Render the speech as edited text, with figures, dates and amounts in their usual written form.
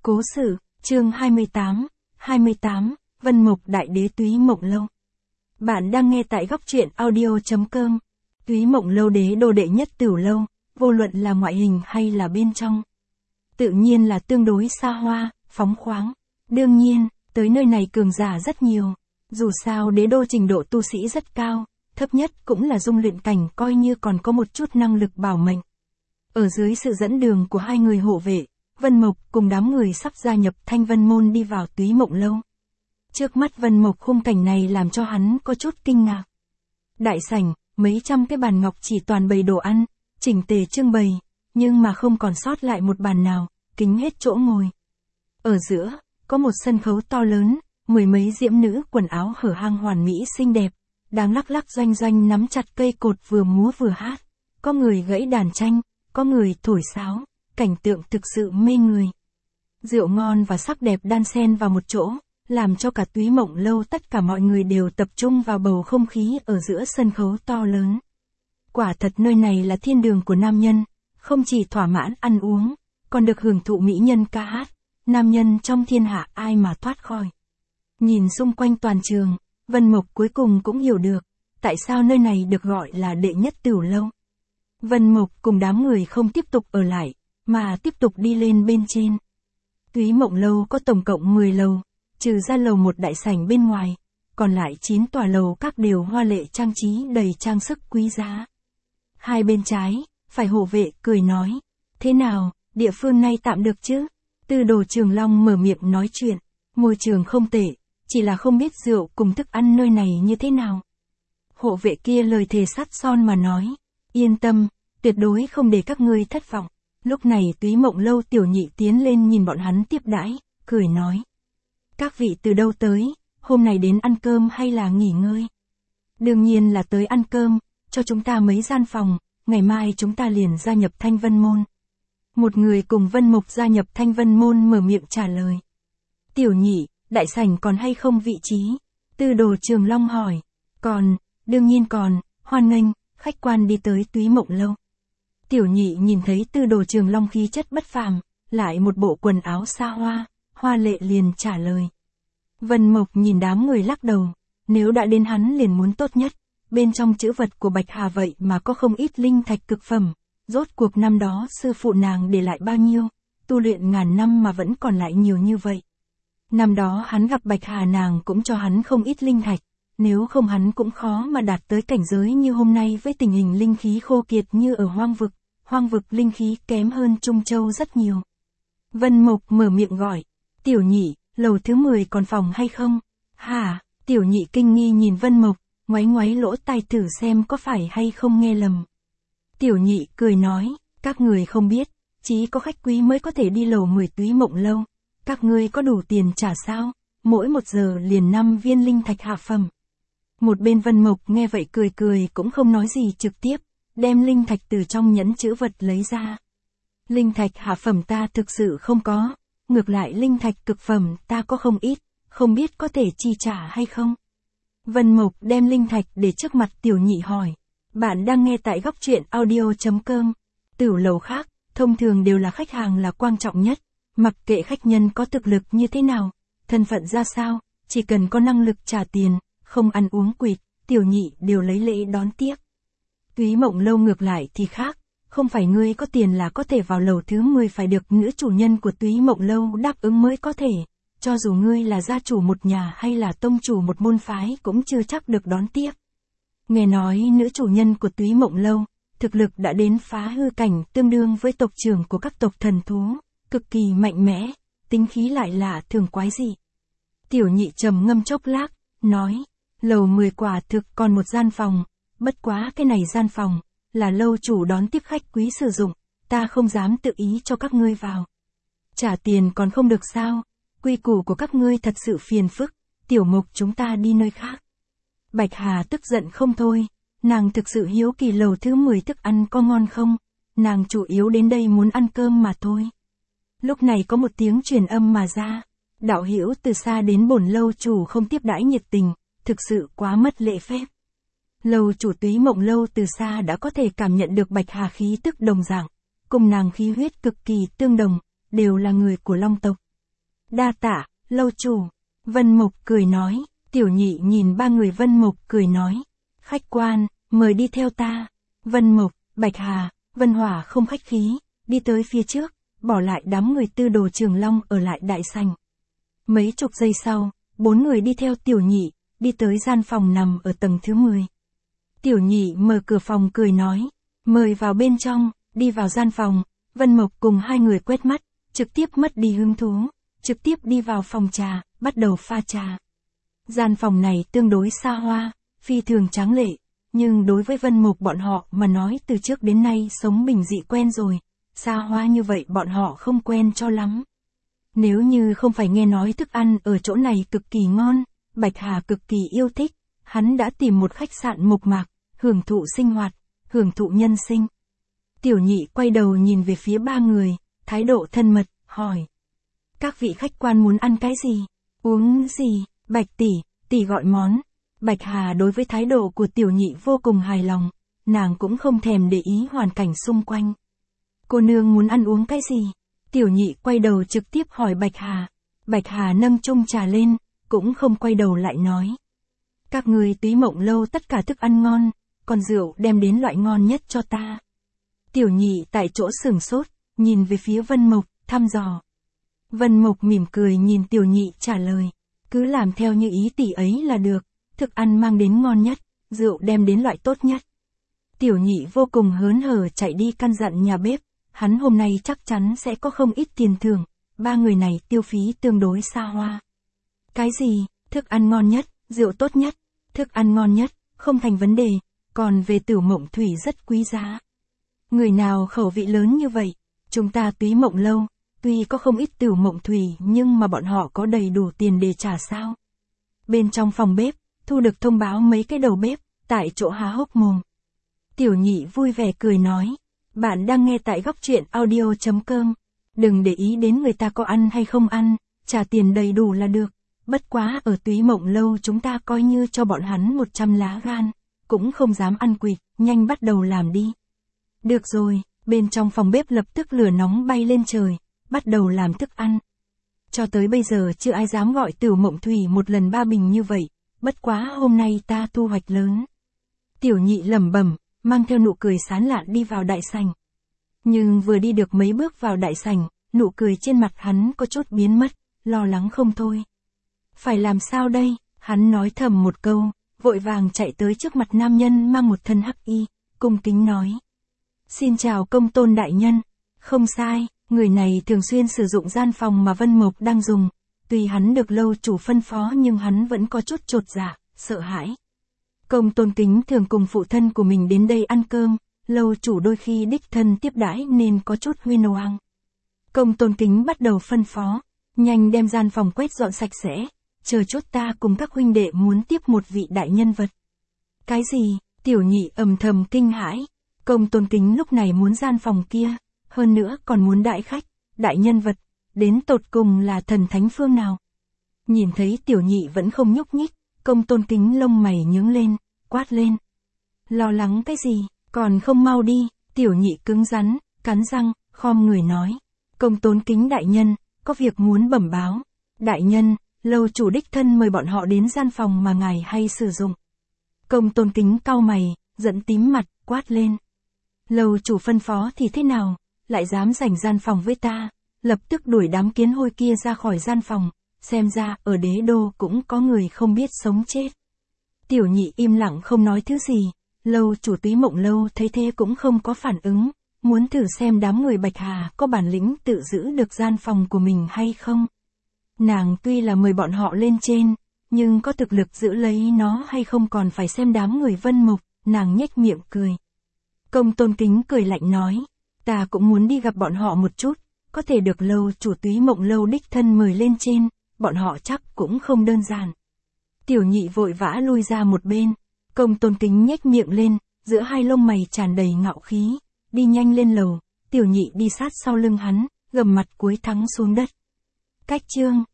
Cố sự, chương 28, Vân Mộc Đại Đế Túy Mộng Lâu. Bạn đang nghe tại góc truyện audio.com. Túy Mộng Lâu đế đô đệ nhất Tửu lâu, vô luận là ngoại hình hay là bên trong. Tự nhiên là tương đối xa hoa, phóng khoáng. Đương nhiên, tới nơi này cường giả rất nhiều. Dù sao đế đô trình độ tu sĩ rất cao, thấp nhất cũng là dung luyện cảnh coi như còn có một chút năng lực bảo mệnh. Ở dưới sự dẫn đường của hai người hộ vệ, Vân Mộc cùng đám người sắp gia nhập Thanh Vân Môn đi vào Túy Mộng Lâu. Trước mắt Vân Mộc khung cảnh này làm cho hắn có chút kinh ngạc. Đại sảnh, mấy trăm cái bàn ngọc chỉ toàn bày đồ ăn, chỉnh tề trưng bày, nhưng mà không còn sót lại một bàn nào, kín hết chỗ ngồi. Ở giữa, có một sân khấu to lớn, mười mấy diễm nữ quần áo hở hang hoàn mỹ xinh đẹp, đang lắc lắc doanh doanh nắm chặt cây cột vừa múa vừa hát. Có người gãy đàn tranh, có người thổi sáo, cảnh tượng thực sự mê người. Rượu ngon và sắc đẹp đan xen vào một chỗ, làm cho cả Túy Mộng Lâu tất cả mọi người đều tập trung vào bầu không khí ở giữa sân khấu to lớn. Quả thật nơi này là thiên đường của nam nhân, không chỉ thỏa mãn ăn uống, còn được hưởng thụ mỹ nhân ca hát, nam nhân trong thiên hạ ai mà thoát khỏi. Nhìn xung quanh toàn trường, Vân Mộc cuối cùng cũng hiểu được, tại sao nơi này được gọi là đệ nhất Tửu lâu. Vân Mộc cùng đám người không tiếp tục ở lại, mà tiếp tục đi lên bên trên. Túy Mộng Lâu có tổng cộng 10 lầu, trừ ra lầu một đại sảnh bên ngoài, còn lại 9 tòa lầu các đều hoa lệ trang trí đầy trang sức quý giá. Hai bên trái, phải hộ vệ cười nói, thế nào, địa phương này tạm được chứ? Tư Đồ Trường Long mở miệng nói chuyện, môi trường không tệ, chỉ là không biết rượu cùng thức ăn nơi này như thế nào. Hộ vệ kia lời thề sắt son mà nói, yên tâm, tuyệt đối không để các ngươi thất vọng. Lúc này Túy Mộng Lâu tiểu nhị tiến lên nhìn bọn hắn tiếp đãi, cười nói. Các vị từ đâu tới, hôm nay đến ăn cơm hay là nghỉ ngơi? Đương nhiên là tới ăn cơm, cho chúng ta mấy gian phòng, ngày mai chúng ta liền gia nhập Thanh Vân Môn. Một người cùng Vân Mộc gia nhập Thanh Vân Môn mở miệng trả lời. Tiểu nhị, đại sảnh còn hay không vị trí? Tư Đồ Trường Long hỏi. Còn, đương nhiên còn, hoan nghênh, khách quan đi tới Túy Mộng Lâu. Tiểu nhị nhìn thấy Tư Đồ Trường Long khí chất bất phàm, lại một bộ quần áo xa hoa, hoa lệ liền trả lời. Vân Mộc nhìn đám người lắc đầu, nếu đã đến hắn liền muốn tốt nhất, bên trong trữ vật của Bạch Hà vậy mà có không ít linh thạch cực phẩm, rốt cuộc năm đó sư phụ nàng để lại bao nhiêu, tu luyện ngàn năm mà vẫn còn lại nhiều như vậy. Năm đó hắn gặp Bạch Hà nàng cũng cho hắn không ít linh thạch, nếu không hắn cũng khó mà đạt tới cảnh giới như hôm nay với tình hình linh khí khô kiệt như ở hoang vực linh khí kém hơn Trung Châu rất nhiều. Vân Mộc mở miệng gọi, tiểu nhị, lầu thứ 10 còn phòng hay không? Hả? Tiểu nhị kinh nghi nhìn Vân Mộc, ngoáy ngoáy lỗ tai thử xem có phải hay không nghe lầm. Tiểu nhị cười nói, các người không biết, chỉ có khách quý mới có thể đi lầu 10 Túy Mộng Lâu, các ngươi có đủ tiền trả sao? Mỗi 1 giờ liền 5 viên linh thạch hạ phẩm. Một bên Vân Mộc nghe vậy cười cũng không nói gì trực tiếp, đem linh thạch từ trong nhẫn trữ vật lấy ra. Linh thạch hạ phẩm ta thực sự không có, ngược lại linh thạch cực phẩm ta có không ít, không biết có thể chi trả hay không. Vân Mộc đem linh thạch để trước mặt tiểu nhị hỏi. Bạn đang nghe tại góc truyện audio.com. Tửu lầu khác, thông thường đều là khách hàng là quan trọng nhất, mặc kệ khách nhân có thực lực như thế nào, thân phận ra sao, chỉ cần có năng lực trả tiền, không ăn uống quỵt, tiểu nhị đều lấy lễ đón tiếp. Túy Mộng Lâu ngược lại thì khác, không phải ngươi có tiền là có thể vào lầu thứ 10, phải được nữ chủ nhân của Túy Mộng Lâu đáp ứng mới có thể, cho dù ngươi là gia chủ một nhà hay là tông chủ một môn phái cũng chưa chắc được đón tiếp. Nghe nói nữ chủ nhân của Túy Mộng Lâu, thực lực đã đến phá hư cảnh tương đương với tộc trưởng của các tộc thần thú, cực kỳ mạnh mẽ, tính khí lại là thường quái dị. Tiểu nhị trầm ngâm chốc lát, nói, lầu 10 quả thực còn một gian phòng, bất quá cái này gian phòng, là lâu chủ đón tiếp khách quý sử dụng, ta không dám tự ý cho các ngươi vào. Trả tiền còn không được sao, quy củ của các ngươi thật sự phiền phức, Tiểu Mộc chúng ta đi nơi khác. Bạch Hà tức giận không thôi, nàng thực sự hiếu kỳ lầu thứ 10 thức ăn có ngon không, nàng chủ yếu đến đây muốn ăn cơm mà thôi. Lúc này có một tiếng truyền âm mà ra, đạo hữu từ xa đến bổn lâu chủ không tiếp đãi nhiệt tình, thực sự quá mất lễ phép. Lâu chủ Túy Mộng Lâu từ xa đã có thể cảm nhận được Bạch Hà khí tức đồng dạng, cùng nàng khí huyết cực kỳ tương đồng, đều là người của Long tộc. Đa tạ, lâu chủ. Vân Mục cười nói. Tiểu Nhị nhìn ba người Vân Mục cười nói. Khách quan, mời đi theo ta. Vân Mục, Bạch Hà, Vân Hỏa không khách khí, đi tới phía trước, bỏ lại đám người Tư Đồ Trường Long ở lại đại sảnh. Mấy chục giây sau, 4 người đi theo Tiểu Nhị, đi tới gian phòng nằm ở tầng thứ 10. Tiểu Nhị mở cửa phòng cười nói, mời vào bên trong. Đi vào gian phòng, Vân Mộc cùng hai người quét mắt, trực tiếp mất đi hứng thú, trực tiếp đi vào phòng trà, bắt đầu pha trà. Gian phòng này tương đối xa hoa, phi thường tráng lệ, nhưng đối với Vân Mộc bọn họ mà nói từ trước đến nay sống bình dị quen rồi, xa hoa như vậy bọn họ không quen cho lắm. Nếu như không phải nghe nói thức ăn ở chỗ này cực kỳ ngon, Bạch Hà cực kỳ yêu thích, hắn đã tìm một khách sạn mộc mạc, hưởng thụ sinh hoạt, hưởng thụ nhân sinh. Tiểu Nhị quay đầu nhìn về phía ba người, thái độ thân mật, hỏi. Các vị khách quan muốn ăn cái gì? Uống gì? Bạch tỷ gọi món. Bạch Hà đối với thái độ của Tiểu Nhị vô cùng hài lòng, nàng cũng không thèm để ý hoàn cảnh xung quanh. Cô nương muốn ăn uống cái gì? Tiểu Nhị quay đầu trực tiếp hỏi Bạch Hà. Bạch Hà nâng chung trà lên, cũng không quay đầu lại nói. Các người Túy Mộng Lâu tất cả thức ăn ngon, còn rượu đem đến loại ngon nhất cho ta. Tiểu Nhị tại chỗ sửng sốt, nhìn về phía Vân Mộc, thăm dò. Vân Mộc mỉm cười nhìn Tiểu Nhị trả lời, cứ làm theo như ý tỷ ấy là được, thức ăn mang đến ngon nhất, rượu đem đến loại tốt nhất. Tiểu Nhị vô cùng hớn hở chạy đi căn dặn nhà bếp, hắn hôm nay chắc chắn sẽ có không ít tiền thưởng, ba người này tiêu phí tương đối xa hoa. Cái gì, thức ăn ngon nhất, rượu tốt nhất, thức ăn ngon nhất, không thành vấn đề, còn về Tử Mộng Thủy rất quý giá. Người nào khẩu vị lớn như vậy, chúng ta Túy Mộng Lâu, tuy có không ít Tử Mộng Thủy nhưng mà bọn họ có đầy đủ tiền để trả sao. Bên trong phòng bếp, thu được thông báo mấy cái đầu bếp, tại chỗ há hốc mồm. Tiểu Nhị vui vẻ cười nói, bạn đang nghe tại góc truyện audio.com, đừng để ý đến người ta có ăn hay không ăn, trả tiền đầy đủ là được, bất quá ở Túy Mộng Lâu chúng ta coi như cho bọn hắn 100 lá gan, cũng không dám ăn quỵt, nhanh bắt đầu làm đi. Được rồi, bên trong phòng bếp lập tức lửa nóng bay lên trời, bắt đầu làm thức ăn. Cho tới bây giờ chưa ai dám gọi Tử Mộng Thủy một lần 3 bình như vậy, bất quá hôm nay ta thu hoạch lớn. Tiểu Nhị lẩm bẩm, mang theo nụ cười sán lạn đi vào đại sảnh. Nhưng vừa đi được mấy bước vào đại sảnh, nụ cười trên mặt hắn có chút biến mất, lo lắng không thôi. Phải làm sao đây? Hắn nói thầm một câu, vội vàng chạy tới trước mặt nam nhân mang một thân hắc y, cung kính nói. Xin chào Công Tôn đại nhân. Không sai, người này thường xuyên sử dụng gian phòng mà Vân Mộc đang dùng. Tuy hắn được lâu chủ phân phó nhưng hắn vẫn có chút chột dạ, sợ hãi. Công Tôn Kính thường cùng phụ thân của mình đến đây ăn cơm, lâu chủ đôi khi đích thân tiếp đãi nên có chút huy hoang. Công Tôn Kính bắt đầu phân phó, nhanh đem gian phòng quét dọn sạch sẽ, chờ chút ta cùng các huynh đệ muốn tiếp một vị đại nhân vật. Cái gì? Tiểu Nhị ầm thầm kinh hãi. Công Tôn Kính lúc này muốn gian phòng kia, hơn nữa còn muốn đại khách, đại nhân vật, đến tột cùng là thần thánh phương nào. Nhìn thấy Tiểu Nhị vẫn không nhúc nhích, Công Tôn Kính lông mày nhướng lên, quát lên. Lo lắng cái gì, còn không mau đi. Tiểu Nhị cứng rắn, cắn răng, khom người nói. Công Tôn Kính đại nhân, có việc muốn bẩm báo. Đại nhân, lâu chủ đích thân mời bọn họ đến gian phòng mà ngài hay sử dụng. Công Tôn Kính cau mày, giận tím mặt, quát lên. Lâu chủ phân phó thì thế nào, lại dám giành gian phòng với ta, lập tức đuổi đám kiến hôi kia ra khỏi gian phòng, xem ra ở đế đô cũng có người không biết sống chết. Tiểu Nhị im lặng không nói thứ gì, lâu chủ Túy Mộng Lâu thấy thế cũng không có phản ứng, muốn thử xem đám người Bạch Hà có bản lĩnh tự giữ được gian phòng của mình hay không. Nàng tuy là mời bọn họ lên trên, nhưng có thực lực giữ lấy nó hay không còn phải xem đám người Vân Mộc, nàng nhếch miệng cười. Công Tôn Kính cười lạnh nói, ta cũng muốn đi gặp bọn họ một chút, có thể được lâu chủ Túy Mộng Lâu đích thân mời lên trên, bọn họ chắc cũng không đơn giản. Tiểu Nhị vội vã lui ra một bên, Công Tôn Kính nhếch miệng lên, giữa hai lông mày tràn đầy ngạo khí, đi nhanh lên lầu, Tiểu Nhị đi sát sau lưng hắn, gầm mặt cúi thắng xuống đất. Cách chương